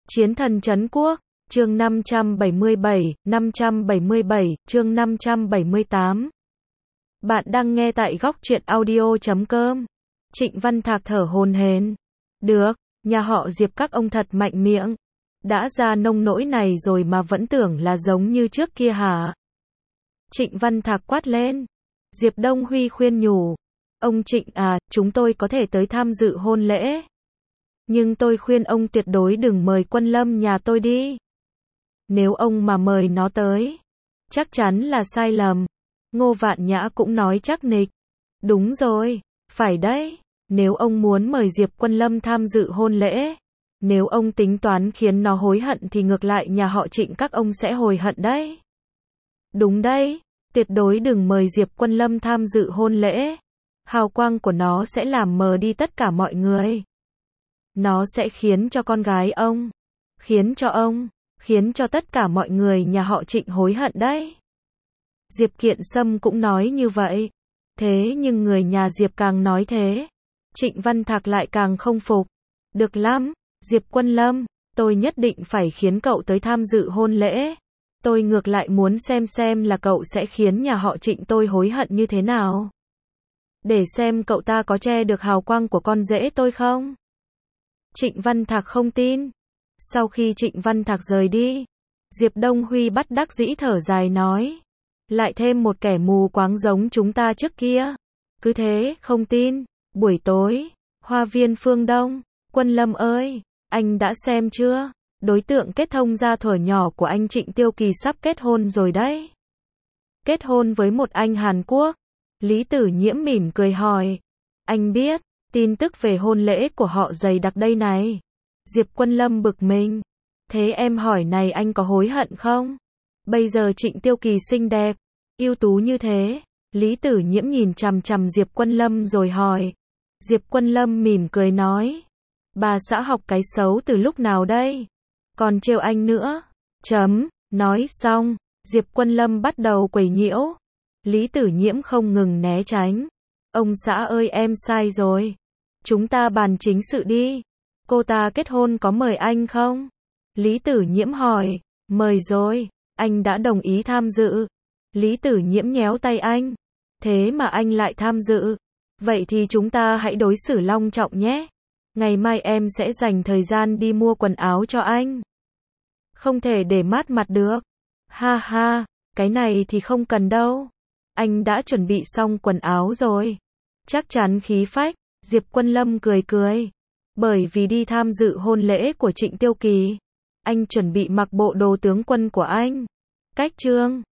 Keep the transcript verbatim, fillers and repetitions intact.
Chiến thần trấn quốc, chương năm trăm bảy mươi bảy, năm trăm bảy mươi bảy, chương năm trăm bảy mươi tám. Bạn đang nghe tại góc truyện audio chấm com. Trịnh Văn Thạc thở hổn hển. Được, nhà họ Diệp các ông thật mạnh miệng. Đã ra nông nỗi này rồi mà vẫn tưởng là giống như trước kia hả? Trịnh Văn Thạc quát lên. Diệp Đông Huy khuyên nhủ. Ông Trịnh à, chúng tôi có thể tới tham dự hôn lễ. Nhưng tôi khuyên ông tuyệt đối đừng mời Quân Lâm nhà tôi đi. Nếu ông mà mời nó tới, chắc chắn là sai lầm. Ngô Vạn Nhã cũng nói chắc nịch. Đúng rồi, phải đấy. Nếu ông muốn mời Diệp Quân Lâm tham dự hôn lễ, nếu ông tính toán khiến nó hối hận thì ngược lại nhà họ Trịnh các ông sẽ hối hận đấy. Đúng đấy, tuyệt đối đừng mời Diệp Quân Lâm tham dự hôn lễ. Hào quang của nó sẽ làm mờ đi tất cả mọi người. Nó sẽ khiến cho con gái ông, khiến cho ông, khiến cho tất cả mọi người nhà họ Trịnh hối hận đấy. Diệp Kiện Sâm cũng nói như vậy. Thế nhưng người nhà Diệp càng nói thế, Trịnh Văn Thạc lại càng không phục. Được lắm, Diệp Quân Lâm, tôi nhất định phải khiến cậu tới tham dự hôn lễ. Tôi ngược lại muốn xem xem là cậu sẽ khiến nhà họ Trịnh tôi hối hận như thế nào. Để xem cậu ta có che được hào quang của con rể tôi không? Trịnh Văn Thạc không tin. Sau khi Trịnh Văn Thạc rời đi, Diệp Đông Huy bất đắc dĩ thở dài nói. Lại thêm một kẻ mù quáng giống chúng ta trước kia. Cứ thế, không tin. Buổi tối, Hoa viên Phương Đông. Quân Lâm ơi, anh đã xem chưa? Đối tượng kết thông gia thuở nhỏ của anh Trịnh Tiêu Kỳ sắp kết hôn rồi đấy. Kết hôn với một anh Hàn Quốc. Lý Tử Nhiễm mỉm cười hỏi. Anh biết, tin tức về hôn lễ của họ dày đặc đây này. Diệp Quân Lâm bực mình. Thế em hỏi này anh có hối hận không? Bây giờ Trịnh Tiêu Kỳ xinh đẹp, ưu tú như thế. Lý Tử Nhiễm nhìn chằm chằm Diệp Quân Lâm rồi hỏi. Diệp Quân Lâm mỉm cười nói. Bà xã học cái xấu từ lúc nào đây? Còn trêu anh nữa. Chấm, nói xong, Diệp Quân Lâm bắt đầu quấy nhiễu. Lý Tử Nhiễm không ngừng né tránh. Ông xã ơi em sai rồi. Chúng ta bàn chính sự đi. Cô ta kết hôn có mời anh không? Lý Tử Nhiễm hỏi. Mời rồi, anh đã đồng ý tham dự. Lý Tử Nhiễm nhéo tay anh. Thế mà anh lại tham dự. Vậy thì chúng ta hãy đối xử long trọng nhé. Ngày mai em sẽ dành thời gian đi mua quần áo cho anh. Không thể để mát mặt được. Ha ha, cái này thì không cần đâu. Anh đã chuẩn bị xong quần áo rồi. Chắc chắn khí phách. Diệp Quân Lâm cười cười. Bởi vì đi tham dự hôn lễ của Trịnh Tiêu Kỳ, anh chuẩn bị mặc bộ đồ tướng quân của anh. Cách trương.